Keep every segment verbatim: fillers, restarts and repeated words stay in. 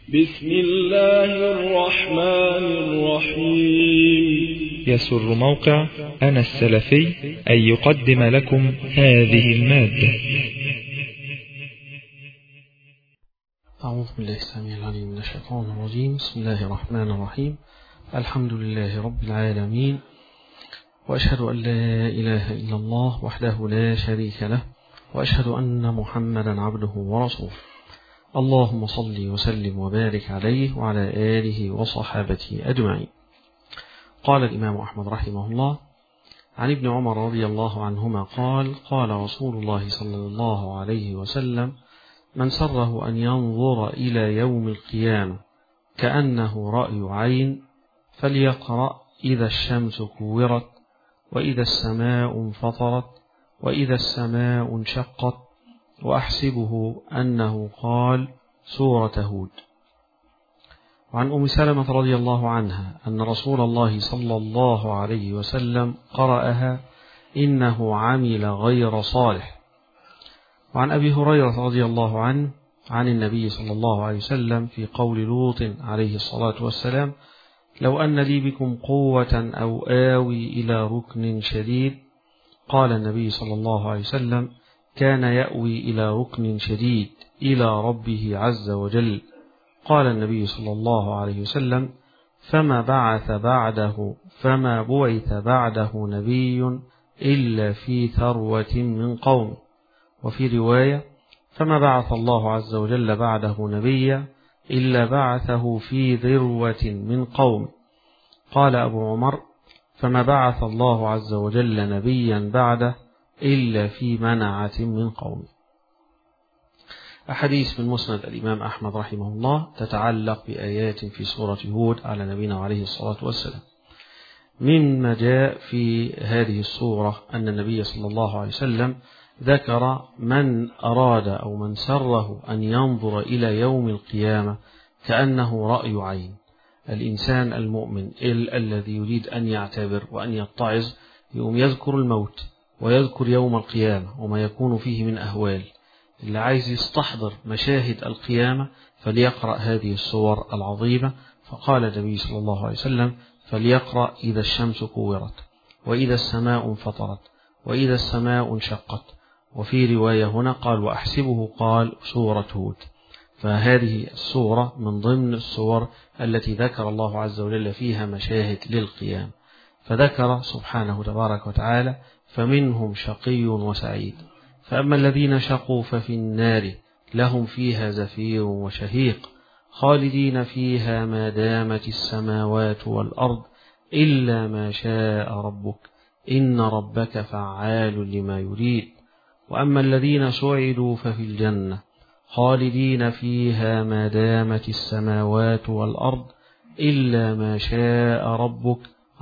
بسم الله الرحمن الرحيم. يسر موقع أنا السلفي أن يقدم لكم هذه المادة. أعوذ بالله السميع العليم من الشيطان الرجيم. بسم الله الرحمن الرحيم. الحمد لله رب العالمين، وأشهد أن لا إله إلا الله وحده لا شريك له، وأشهد أن محمدا عبده ورسوله. اللهم صل وسلم وبارك عليه وعلى آله وصحابته أجمعين. قال الإمام أحمد رحمه الله عن ابن عمر رضي الله عنهما قال: قال رسول الله صلى الله عليه وسلم: من سره أن ينظر إلى يوم القيامة كأنه رأي عين فليقرأ إذا الشمس كورت، وإذا السماء انفطرت، وإذا السماء انشقت، وأحسبه أنه قال سورة هود. وعن أم سلمة رضي الله عنها أن رسول الله صلى الله عليه وسلم قرأها: إنه عمل غير صالح. وعن أبي هريرة رضي الله عنه عن النبي صلى الله عليه وسلم في قول لوط عليه الصلاة والسلام: لو أن لي بكم قوة أو آوي إلى ركن شديد. قال النبي صلى الله عليه وسلم: كان يأوي إلى ركن شديد إلى ربه عز وجل. قال النبي صلى الله عليه وسلم: فما بعث بعده فما بعث بعده نبي إلا في ثروة من قوم. وفي رواية: فما بعث الله عز وجل بعده نبيا إلا بعثه في ذروة من قوم. قال أبو عمر: فما بعث الله عز وجل نبيا بعده إلا في منعة من قوم. أحاديث من مسند الإمام أحمد رحمه الله تتعلق بآيات في سورة هود على نبينا عليه الصلاة والسلام. مما جاء في هذه السورة أن النبي صلى الله عليه وسلم ذكر من أراد أو من سره أن ينظر إلى يوم القيامة كأنه رأي عين. الإنسان المؤمن الذي يريد أن يعتبر وأن يتعظ يوم يذكر الموت ويذكر يوم القيامة وما يكون فيه من أهوال. اللي عايز يستحضر مشاهد القيامة فليقرأ هذه السور العظيمة. فقال النبي صلى الله عليه وسلم: فليقرأ إذا الشمس كورت، وإذا السماء انفطرت، وإذا السماء انشقت. وفي رواية هنا قال: وأحسبه قال سورة هود. فهذه السورة من ضمن السور التي ذكر الله عز وجل فيها مشاهد للقيام. فذكر سبحانه تبارك وتعالى: فمنهم شقي وسعيد، فأما الذين شقوا ففي النار لهم فيها زفير وشهيق خالدين فيها ما دامت السماوات والأرض إلا ما شاء ربك إن ربك فعال لما يريد. وأما الذين سعدوا ففي الجنة خالدين فيها ما دامت السماوات والأرض إلا ما شاء ربك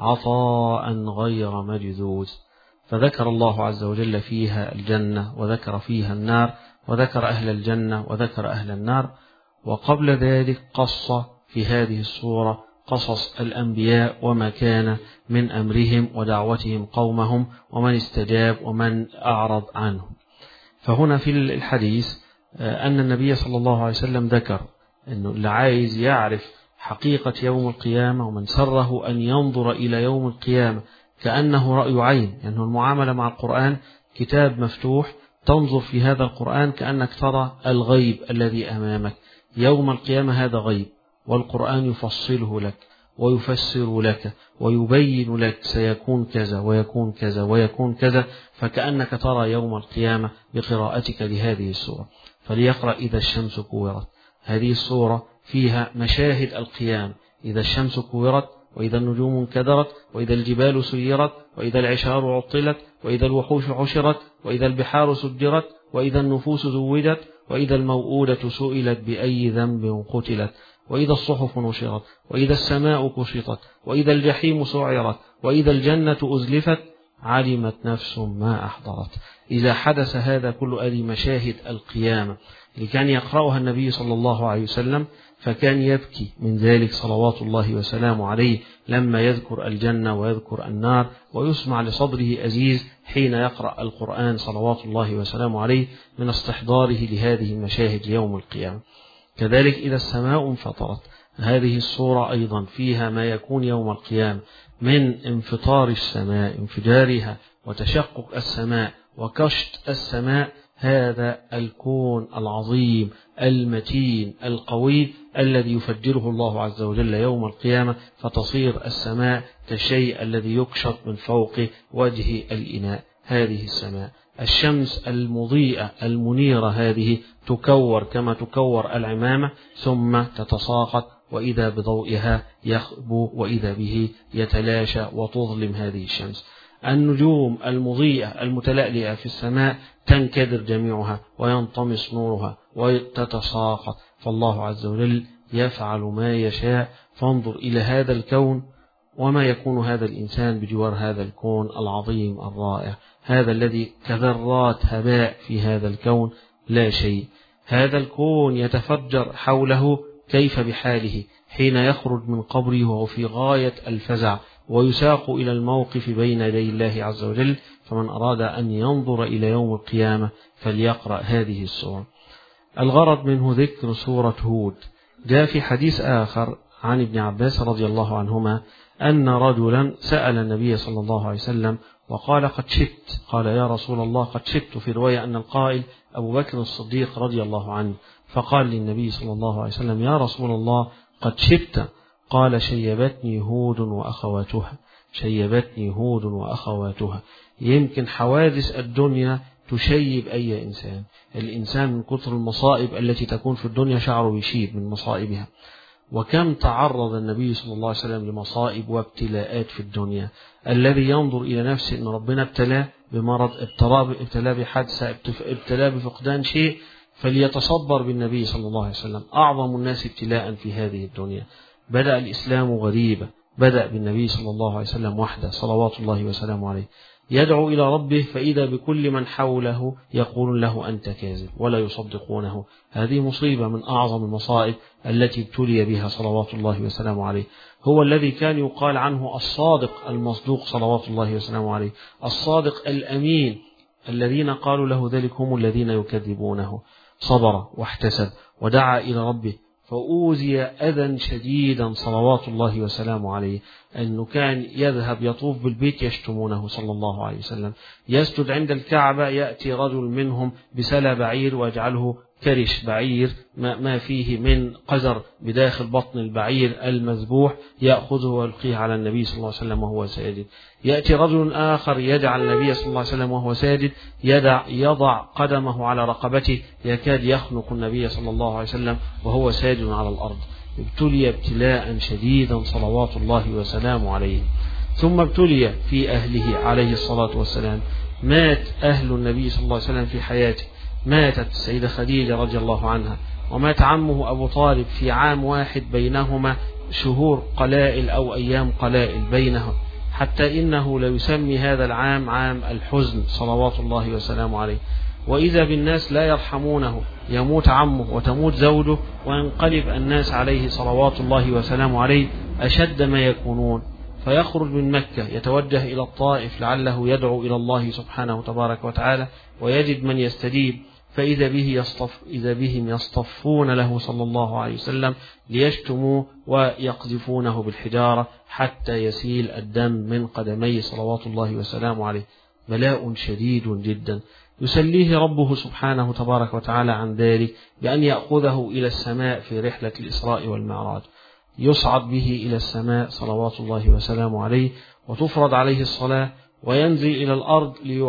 عطاء غير مجذوذ. فذكر الله عز وجل فيها الجنة، وذكر فيها النار، وذكر أهل الجنة، وذكر أهل النار. وقبل ذلك قص في هذه السورة قصص الأنبياء وما كان من أمرهم ودعوتهم قومهم ومن استجاب ومن أعرض عنهم. فهنا في الحديث أن النبي صلى الله عليه وسلم ذكر أنه اللي عايز يعرف حقيقة يوم القيامة ومن سره أن ينظر إلى يوم القيامة كأنه رأي عين، لأنه يعني المعاملة مع القرآن كتاب مفتوح تنظر في هذا القرآن كأنك ترى الغيب الذي أمامك. يوم القيامة هذا غيب، والقرآن يفصله لك ويفسر لك ويبين لك سيكون كذا ويكون كذا ويكون كذا، فكأنك ترى يوم القيامة بقراءتك لهذه السورة. فليقرأ إذا الشمس كورت. هذه السورة فيها مشاهد القيامة: إذا الشمس كورت، وإذا النجوم انكدرت، وإذا الجبال سيرت، وإذا العشار عطلت، وإذا الوحوش عشرت، وإذا البحار سجرت، وإذا النفوس زوجت، وإذا الموءودة سئلت بأي ذنب قتلت، وإذا الصحف نشرت، وإذا السماء كشطت، وإذا الجحيم سعرت، وإذا الجنة أزلفت، علمت نفس ما أحضرت. إذا حدث هذا كل هذه مشاهد القيامة اللي كان يقرأها النبي صلى الله عليه وسلم، فكان يبكي من ذلك صلوات الله وسلامه عليه لما يذكر الجنة ويذكر النار، ويسمع لصدره أزيز حين يقرأ القرآن صلوات الله وسلامه عليه من استحضاره لهذه المشاهد يوم القيامة. كذلك إذا السماء انفطرت. هذه الصورة أيضا فيها ما يكون يوم القيامة من انفطار السماء، انفجارها وتشقق السماء وكشط السماء. هذا الكون العظيم المتين القوي الذي يفجره الله عز وجل يوم القيامة، فتصير السماء كالشيء الذي يكشط من فوق وجه الإناء. هذه السماء الشمس المضيئة المنيرة هذه تكور كما تكور العمامة ثم تتساقط، وإذا بضوئها يخبو وإذا به يتلاشى وتظلم هذه الشمس. النجوم المضيئة المتلألئة في السماء تنكدر جميعها وينطمس نورها وتتساقط. فالله عز وجل يفعل ما يشاء. فانظر إلى هذا الكون وما يكون هذا الإنسان بجوار هذا الكون العظيم الرائع، هذا الذي كذرات هباء في هذا الكون لا شيء. هذا الكون يتفجر حوله، كيف بحاله حين يخرج من قبره وهو في غاية الفزع ويساق إلى الموقف بين يدي الله عز وجل. فمن أراد أن ينظر إلى يوم القيامة فليقرأ هذه السورة. الغرض منه ذكر سورة هود. جاء في حديث آخر عن ابن عباس رضي الله عنهما أن رجلا سأل النبي صلى الله عليه وسلم وقال قد شبت. قال يا رسول الله قد شبت. في رواية أن القائل أبو بكر الصديق رضي الله عنه، فقال للنبي صلى الله عليه وسلم يا رسول الله قد شبت. قال شيبتني هود وأخواتها، شيبتني هود وأخواتها. يمكن حوادث الدنيا تشيب أي إنسان. الإنسان من كثر المصائب التي تكون في الدنيا شعره يشيب من مصائبها. وكم تعرض النبي صلى الله عليه وسلم لمصائب وابتلاءات في الدنيا. الذي ينظر إلى نفسه أن ربنا ابتلاه بمرض، ابتلاه بحادثة، ابتلاه بفقدان شيء، فليتصبر بالنبي صلى الله عليه وسلم. أعظم الناس ابتلاء في هذه الدنيا. بدأ الإسلام غريبا، بدأ بالنبي صلى الله عليه وسلم وحده صلوات الله وسلامه عليه، يدعو إلى ربه فإذا بكل من حوله يقول له أنت كاذب ولا يصدقونه. هذه مصيبة من أعظم المصائب التي ابتلي بها صلوات الله وسلامه عليه. هو الذي كان يقال عنه الصادق المصدوق صلوات الله وسلامه عليه، الصادق الأمين. الذين قالوا له ذلك هم الذين يكذبونه. صبر واحتسب ودعا إلى ربه، فأوذي أذى شديدا صلوات الله وسلامه عليه، أنه كان يذهب يطوف بالبيت يشتمونه صلى الله عليه وسلم، يسجد عند الكعبة يأتي رجل منهم بسلا بعير ويجعله كرش بعير ما فيه من قذر بداخل بطن البعير المذبوح، يأخذه ويلقيه على النبي صلى الله عليه وسلم وهو ساجد. يأتي رجل آخر يجعل النبي صلى الله عليه وسلم وهو ساجد يدع يضع قدمه على رقبته، يكاد يخنق النبي صلى الله عليه وسلم وهو ساجد على الأرض. ابتلي ابتلاء شديدا صلوات الله وسلامه عليه. ثم ابتلي في أهله عليه الصلاة والسلام. مات أهل النبي صلى الله عليه وسلم في حياته. ماتت السيدة خديجة رضي الله عنها، ومات عمه أبو طالب في عام واحد بينهما شهور قلائل أو أيام قلائل بينهم، حتى إنه ليسمي هذا العام عام الحزن صلوات الله وسلامه عليه. وإذا بالناس لا يرحمونه، يموت عمه وتموت زوجه وينقلب الناس عليه صلوات الله وسلامه عليه أشد ما يكونون، فيخرج من مكة يتوجه إلى الطائف لعله يدعو إلى الله سبحانه وتبارك وتعالى ويجد من يستجيب، فإذا به يصطف إذا بهم يصطفون له صلى الله عليه وسلم ليشتموه ويقذفونه بالحجارة حتى يسيل الدم من قدميه صلوات الله وسلامه عليه. بلاء شديد جدا. يسليه ربه سبحانه تبارك وتعالى عن ذلك بأن يأخذه إلى السماء في رحلة الإسراء والمعراج، يصعد به إلى السماء صلوات الله وسلامه عليه، وتفرض عليه الصلاة، وينزل إلى الأرض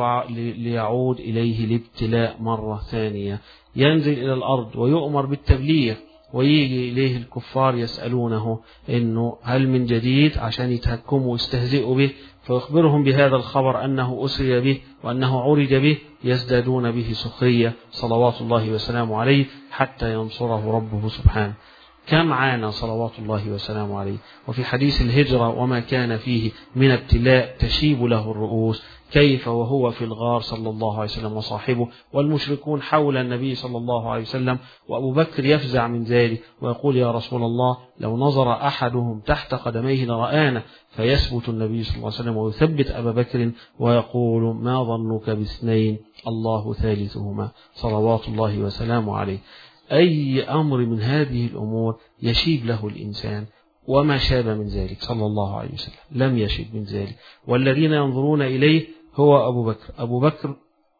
ليعود إليه الابتلاء مرة ثانية. ينزل إلى الأرض ويؤمر بالتبليغ، ويجي إليه الكفار يسألونه إنه هل من جديد عشان يتهكموا ويستهزئوا به، فيخبرهم بهذا الخبر أنه أسري به وأنه عرج به، يزدادون به سخرية صلوات الله وسلامه عليه حتى ينصره ربه سبحانه. كم عانى صلوات الله وسلامه عليه. وفي حديث الهجرة وما كان فيه من ابتلاء تشيب له الرؤوس، كيف وهو في الغار صلى الله عليه وسلم وصاحبه والمشركون حول النبي صلى الله عليه وسلم، وأبو بكر يفزع من ذلك ويقول يا رسول الله لو نظر أحدهم تحت قدميه لرآنا، فيثبت النبي صلى الله عليه وسلم ويثبت أبا بكر ويقول ما ظنك باثنين الله ثالثهما صلوات الله وسلامه عليه. أي أمر من هذه الأمور يشيب له الإنسان، وما شاب من ذلك صلى الله عليه وسلم لم يشب من ذلك. والذين ينظرون إليه هو أبو بكر. أبو بكر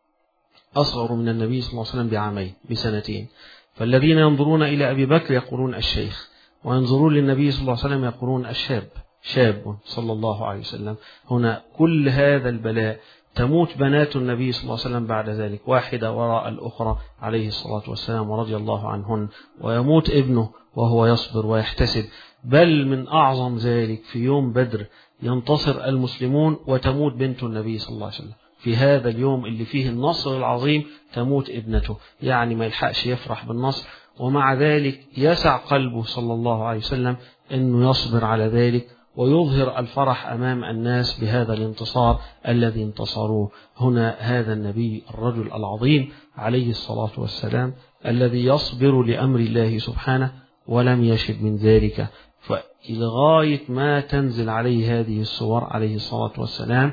أصغر من النبي صلى الله عليه وسلم بعامين بسنتين، فالذين ينظرون إلى أبي بكر يقولون الشيخ، وينظرون للنبي صلى الله عليه وسلم يقولون الشاب، شاب صلى الله عليه وسلم. هنا كل هذا البلاء، تموت بنات النبي صلى الله عليه وسلم بعد ذلك واحدة وراء الأخرى عليه الصلاة والسلام ورضي الله عنهن، ويموت ابنه وهو يصبر ويحتسب. بل من أعظم ذلك في يوم بدر ينتصر المسلمون وتموت بنت النبي صلى الله عليه وسلم. في هذا اليوم اللي فيه النصر العظيم تموت ابنته، يعني ما يلحقش يفرح بالنصر، ومع ذلك يسع قلبه صلى الله عليه وسلم أنه يصبر على ذلك ويظهر الفرح أمام الناس بهذا الانتصار الذي انتصروه. هنا هذا النبي الرجل العظيم عليه الصلاة والسلام الذي يصبر لأمر الله سبحانه ولم يشب من ذلك، فلغاية ما تنزل عليه هذه السور عليه الصلاة والسلام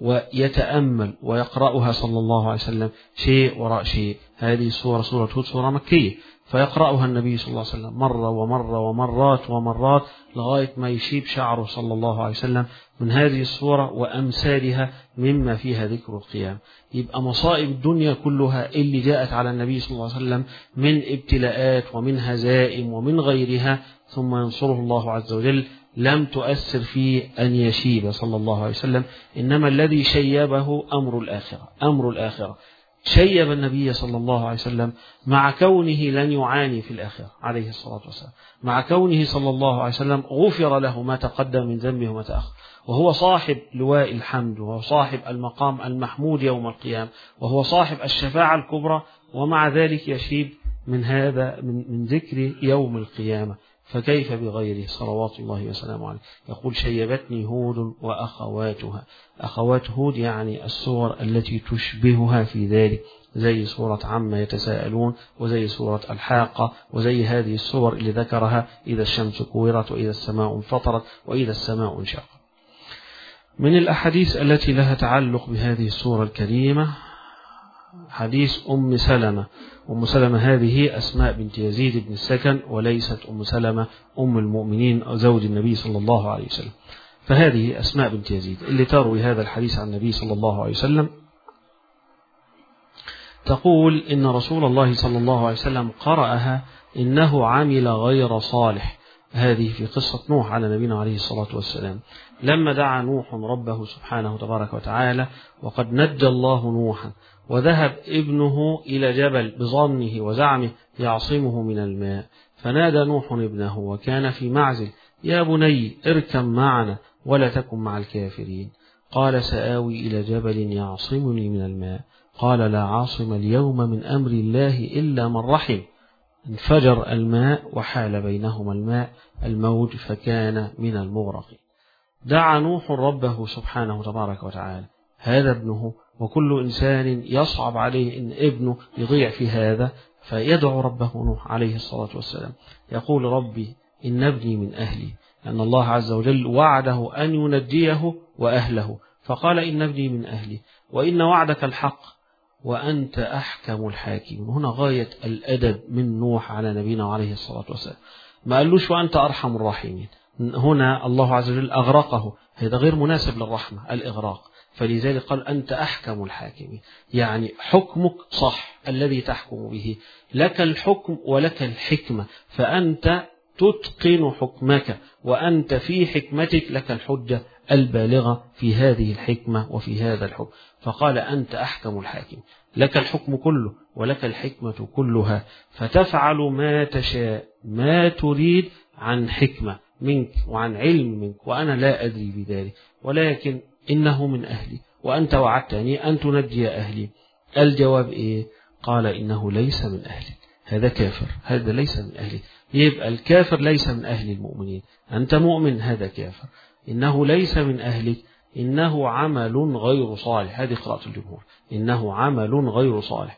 ويتأمل ويقرأها صلى الله عليه وسلم شيء وراء شيء. هذه السورة سورة هود سورة مكية، فيقرأها النبي صلى الله عليه وسلم مرة ومرة ومرات ومرات لغاية ما يشيب شعره صلى الله عليه وسلم من هذه السورة وأمثالها مما فيها ذكر القيام. يبقى مصائب الدنيا كلها اللي جاءت على النبي صلى الله عليه وسلم من ابتلاءات ومن هزائم ومن غيرها، ثم ينصره الله عز وجل، لم تؤثر في أن يشيب صلى الله عليه وسلم، إنما الذي شيبه أمر الآخرة. أمر الآخرة شيب النبي صلى الله عليه وسلم مع كونه لن يعاني في الآخرة عليه الصلاة والسلام، مع كونه صلى الله عليه وسلم غفر له ما تقدم من ذنبه وما تأخر، وهو صاحب لواء الحمد، وهو صاحب المقام المحمود يوم القيامة، وهو صاحب الشفاعة الكبرى، ومع ذلك يشيب من هذا من, من ذكر يوم القيامة. فكيف بغيره صلوات الله وسلامه عليه؟ يقول شيبتني هود وأخواتها. أخوات هود يعني السور التي تشبهها في ذلك، زي سورة عما يتساءلون، وزي سورة الحاقة، وزي هذه السور اللي ذكرها إذا الشمس كورت، وإذا السماء انفطرت، وإذا السماء انشقت. من الأحاديث التي لها تعلق بهذه السورة الكريمة حديث أم سلمة. أم سلمة هذه أسماء بنت يزيد بن السكن، وليست أم سلمة أم المؤمنين أو زوج النبي صلى الله عليه وسلم، فهذه أسماء بنت يزيد اللي تروي هذا الحديث عن النبي صلى الله عليه وسلم. تقول إن رسول الله صلى الله عليه وسلم قرأها إنه عمل غير صالح. هذه في قصة نوح على نبينا عليه الصلاة والسلام، لما دعا نوح ربه سبحانه تبارك وتعالى وقد نجى الله نوحا، وذهب ابنه إلى جبل بظنه وزعمه يعصمه من الماء، فنادى نوح ابنه وكان في معزل: يا بني اركب معنا ولا تكن مع الكافرين. قال: سآوي إلى جبل يعصمني من الماء. قال: لا عاصم اليوم من أمر الله إلا من رحم. انفجر الماء وحال بينهما الماء الموج فكان من المغرقين. دعا نوح ربه سبحانه تبارك وتعالى، هذا ابنه، وكل إنسان يصعب عليه إن ابنه يضيع في هذا، فيدعو ربه نوح عليه الصلاة والسلام يقول: ربي إن ابني من أهلي، لأن الله عز وجل وعده أن ينجيه وأهله، فقال: إن ابني من أهلي وإن وعدك الحق وأنت أحكم الحاكمين. هنا غاية الأدب من نوح على نبينا عليه الصلاة والسلام، ما قالوش وأنت أرحم الراحمين. هنا الله عز وجل أغرقه، هذا غير مناسب للرحمة الإغراق، فلذلك قال: أنت أحكم الحاكمين، يعني حكمك صح الذي تحكم به، لك الحكم ولك الحكمة، فأنت تتقن حكمك، وأنت في حكمتك لك الحجة البالغة في هذه الحكمة وفي هذا الحكم. فقال: أنت أحكم الحاكم، لك الحكم كله ولك الحكمة كلها، فتفعل ما تشاء ما تريد عن حكمة منك وعن علم منك، وأنا لا أدري بذلك، ولكن إنه من أهلي وأنت وعدتني أن تنجي أهلي. الجواب إيه؟ قال: إنه ليس من أهلي، هذا كافر، هذا ليس من أهلي. يبقى الكافر ليس من أهل المؤمنين، أنت مؤمن، هذا كافر. إنه ليس من أهلك، إنه عمل غير صالح، هذه قراءة الجمهور، إنه عمل غير صالح.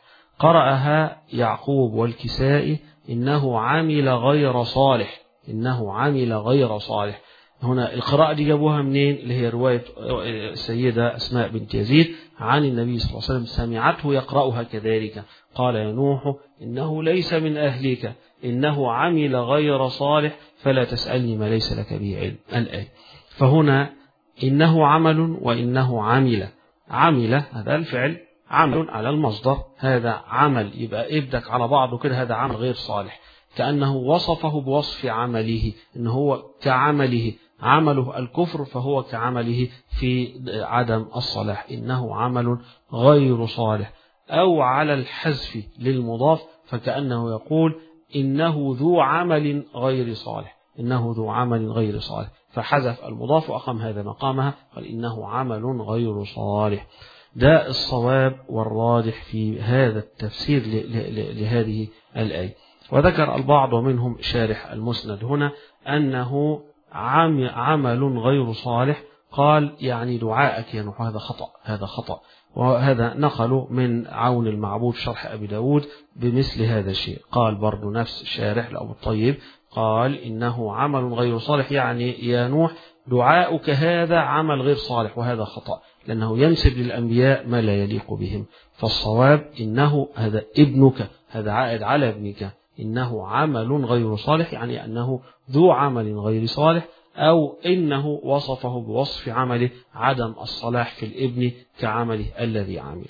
قرأها يعقوب والكسائي: إنه عمل غير صالح، إنه عمل غير صالح. هنا القراءة دي جابوها منين؟ اللي هي رواية السيدة أسماء بنت يزيد عن النبي صلى الله عليه وسلم سمعته يقرأها كذلك، قال يا نوح إنه ليس من أهلك إنه عمل غير صالح فلا تسألني ما ليس لك به علم الآية. فهنا إنه عمل وإنه عمل، عمل هذا الفعل عمل على المصدر، هذا عمل يبقى ابدك على بعضه كده، هذا عمل غير صالح، كأنه وصفه بوصف عمله إن هو كعمله، عمله الكفر فهو كعمله في عدم الصلاح، إنه عمل غير صالح. أو على الحذف للمضاف فكأنه يقول إنه ذو عمل غير صالح، إنه ذو عمل غير صالح، فحذف المضاف وأقام هذا مقامها، قال إنه عمل غير صالح. ده الصواب والراجح في هذا التفسير لهذه الآية. وذكر البعض ومنهم شارح المسند هنا أنه عمل غير صالح، قال يعني دعاءك يا نوح، هذا خطأ، هذا خطأ، وهذا نقله من عون المعبود شرح أبي داود بمثل هذا الشيء. قال برضو نفس الشارح لأبو الطيب قال إنه عمل غير صالح، يعني يا نوح دعاؤك هذا عمل غير صالح، وهذا خطأ لأنه ينسب للأنبياء ما لا يليق بهم. فالصواب إنه هذا ابنك، هذا عائد على ابنك، إنه عمل غير صالح، يعني أنه ذو عمل غير صالح، أو إنه وصفه بوصف عمله عدم الصلاح في الابن كعمله الذي عمل.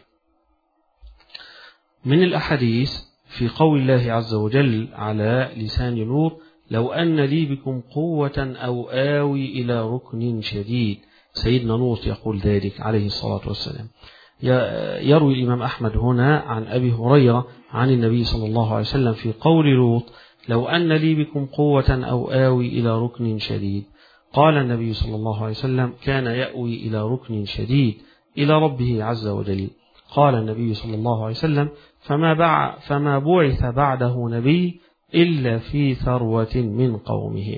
من الأحاديث في قول الله عز وجل على لسان لوط لو أن لي بكم قوة أو آوي إلى ركن شديد، سيدنا لوط يقول ذلك عليه الصلاة والسلام. يروي الإمام أحمد هنا عن أبي هريرة عن النبي صلى الله عليه وسلم في قول لوط لو أن لي بكم قوة أو آوي إلى ركن شديد، قال النبي صلى الله عليه وسلم كان يأوي إلى ركن شديد إلى ربه عز وجل. قال النبي صلى الله عليه وسلم فما, بع فما بعث بعده نبي إلا في ثروة من قومه.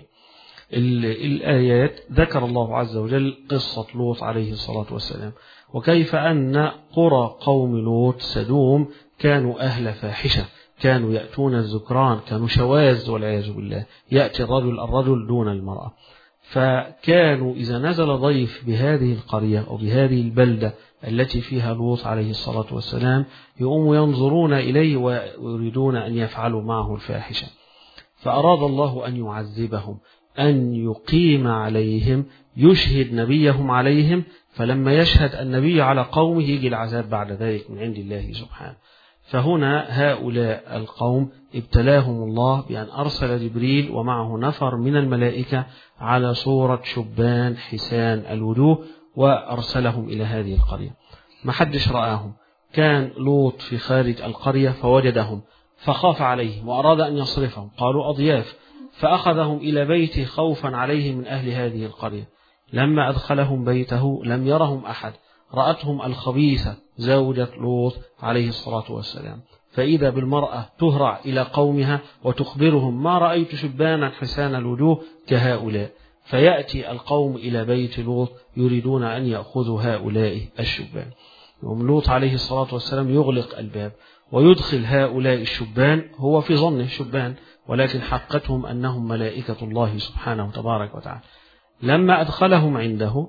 الآيات ذكر الله عز وجل قصة لوط عليه الصلاة والسلام، وكيف أن قرى قوم لوط سدوم كانوا أهل فاحشة، كانوا يأتون الذكران، كانوا شواذ والعياذ بالله، يأتي الرجل الرجل دون المرأة. فكانوا إذا نزل ضيف بهذه القرية أو بهذه البلدة التي فيها لوط عليه الصلاة والسلام يقوموا ينظرون إليه ويريدون أن يفعلوا معه الفاحشة، فأراد الله أن يعذبهم، أن يقيم عليهم، يشهد نبيهم عليهم، فلما يشهد النبي على قومه يجي العذاب بعد ذلك من عند الله سبحانه. فهنا هؤلاء القوم ابتلاهم الله بأن أرسل جبريل ومعه نفر من الملائكة على صورة شبان حسان الوجوه، وأرسلهم إلى هذه القرية. ما حدش رآهم، كان لوط في خارج القرية فوجدهم فخاف عليهم وأراد أن يصرفهم، قالوا أضياف، فأخذهم إلى بيته خوفا عليه من أهل هذه القرية. لما أدخلهم بيته لم يرهم أحد، رأتهم الخبيثة زوجة لوط عليه الصلاة والسلام، فإذا بالمرأة تهرع إلى قومها وتخبرهم ما رأيت شبانا حسان الوجوه كهؤلاء، فيأتي القوم إلى بيت لوط يريدون أن يأخذوا هؤلاء الشبان. لوط عليه الصلاة والسلام يغلق الباب ويدخل هؤلاء الشبان، هو في ظنه شبان ولكن حقتهم أنهم ملائكة الله سبحانه وتبارك وتعالى. لما أدخلهم عنده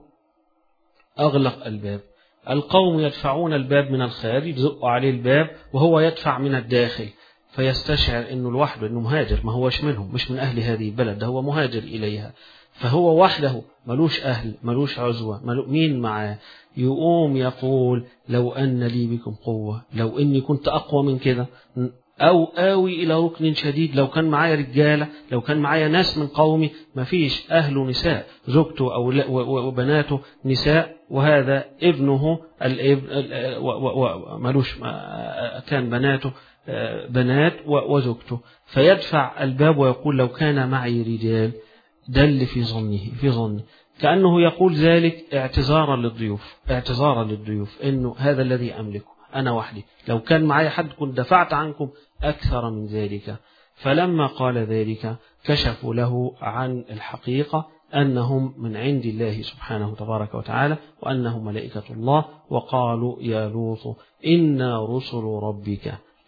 أغلق الباب، القوم يدفعون الباب من الخارج، يزقوا عليه الباب وهو يدفع من الداخل، فيستشعر أنه لوحده، أنه مهاجر، ما هوش منهم، مش من أهل هذه البلد، ده هو مهاجر إليها، فهو وحده ملوش أهل، ملوش عزوة، ملو مين معاه. يقوم يقول لو أن لي بكم قوة، لو إني كنت أقوى من كده، أو آوي إلى ركن شديد، لو كان معايا رجالة، لو كان معايا ناس من قومي، ما فيش أهله نساء، زوجته أو وبناته نساء، وهذا ابنه الابن ملوش، كان بناته بنات وزوجته، فيدفع الباب ويقول لو كان معي رجال. دل في ظنه في ظنه كأنه يقول ذلك اعتذارا للضيوف، اعتذارا للضيوف إنه هذا الذي أملكه أنا وحدي، لو كان معي حد كنت دفعت عنكم أكثر من ذلك. فلما قال ذلك كشفوا له عن الحقيقة أنهم من عند الله سبحانه تبارك وتعالى وأنهم ملائكة الله، وقالوا يا لوط إنا رسل ربك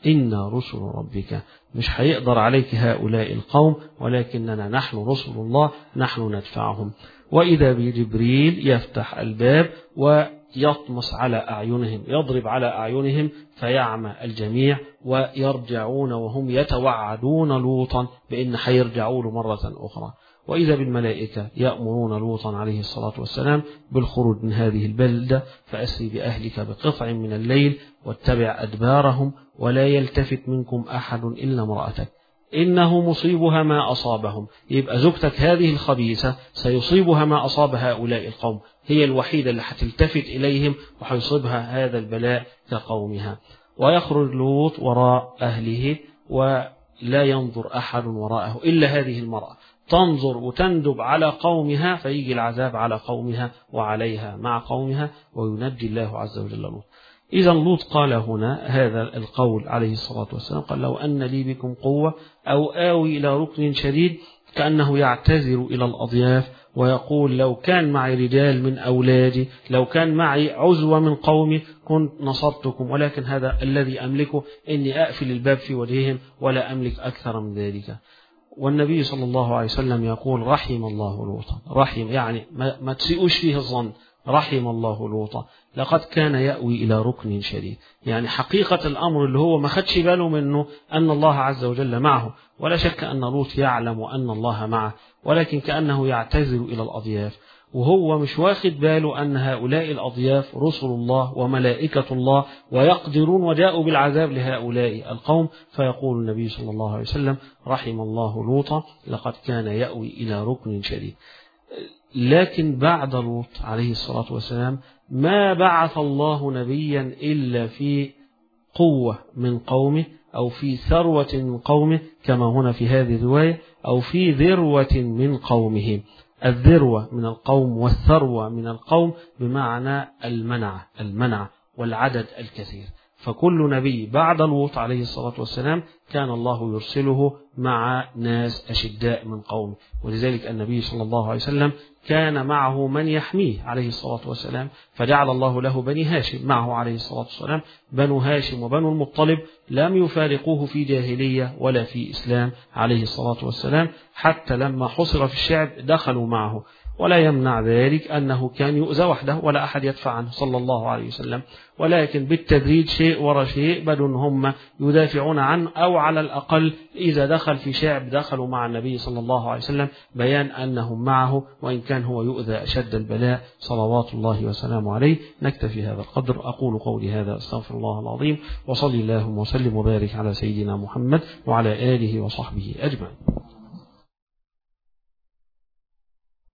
إنا رسل ربك، مش هيقدر عليك هؤلاء القوم، ولكننا نحن رسل الله نحن ندفعهم. وإذا بجبريل يفتح الباب ويطمس على أعينهم، يضرب على أعينهم فيعمى الجميع، ويرجعون وهم يتوعدون لوطا بأن حيرجعوا له مرة أخرى. وإذا بالملائكة يأمرون لوطا عليه الصلاة والسلام بالخروج من هذه البلدة، فأسري بأهلك بقطع من الليل واتبع أدبارهم ولا يلتفت منكم أحد إلا امرأتك إنه مصيبها ما أصابهم. يبقى زوجتك هذه الخبيثة سيصيبها ما أصاب هؤلاء القوم، هي الوحيدة اللي هتلتفت إليهم وحيصيبها هذا البلاء كقومها. ويخرج لوط وراء أهله ولا ينظر أحد وراءه إلا هذه المرأة، تنظر وتندب على قومها، فيجي العذاب على قومها وعليها مع قومها، وينجي الله عز وجل لوط. إذا لوط قال هنا هذا القول عليه الصلاة والسلام، قال لو أن لي بكم قوة أو آوي إلى ركن شديد، كأنه يعتذر إلى الأضياف ويقول لو كان معي رجال من أولادي، لو كان معي عزوة من قومي كنت نصرتكم، ولكن هذا الذي أملكه إني أقفل الباب في وجههم ولا أملك أكثر من ذلك. والنبي صلى الله عليه وسلم يقول رحم الله لوطا، رحم يعني ما, ما تسيئوش فيه الظن، رحم الله لوطا لقد كان يأوي إلى ركن شديد. يعني حقيقة الأمر اللي هو ما خدش باله منه أن الله عز وجل معه، ولا شك أن لوط يعلم أن الله معه، ولكن كأنه يعتذر إلى الأضياف، وهو مش واخد باله أن هؤلاء الأضياف رسل الله وملائكة الله ويقدرون، وجاءوا بالعذاب لهؤلاء القوم. فيقول النبي صلى الله عليه وسلم رحم الله لوطا لقد كان يأوي إلى ركن شديد. لكن بعد لوط عليه الصلاة والسلام ما بعث الله نبيا إلا في قوة من قومه، أو في ثروة من قومه كما هنا في هذه الرواية، أو في ذروة من قومه. الذروة من القوم والثروة من القوم بمعنى المنع المنع والعدد الكثير. فكل نبي بعد لوط عليه الصلاة والسلام كان الله يرسله مع ناس أشداء من قومه، ولذلك النبي صلى الله عليه وسلم كان معه من يحميه عليه الصلاة والسلام، فجعل الله له بني هاشم معه عليه الصلاة والسلام. بنو هاشم وبنو المطلب لم يفارقوه في جاهلية ولا في إسلام عليه الصلاة والسلام، حتى لما حصر في الشعب دخلوا معه، ولا يمنع ذلك أنه كان يؤذى وحده ولا أحد يدفع عنه صلى الله عليه وسلم، ولكن بالتدريج شيء ورا شيء بدوا هم يدافعون عنه، أو على الأقل إذا دخل في شعب دخلوا مع النبي صلى الله عليه وسلم بيان أنهم معه، وإن كان هو يؤذى أشد البلاء صلوات الله وسلامه عليه. نكتفي هذا القدر. أقول قولي هذا أستغفر الله العظيم، وصلي اللهم وسلم وبارك على سيدنا محمد وعلى آله وصحبه أجمعين.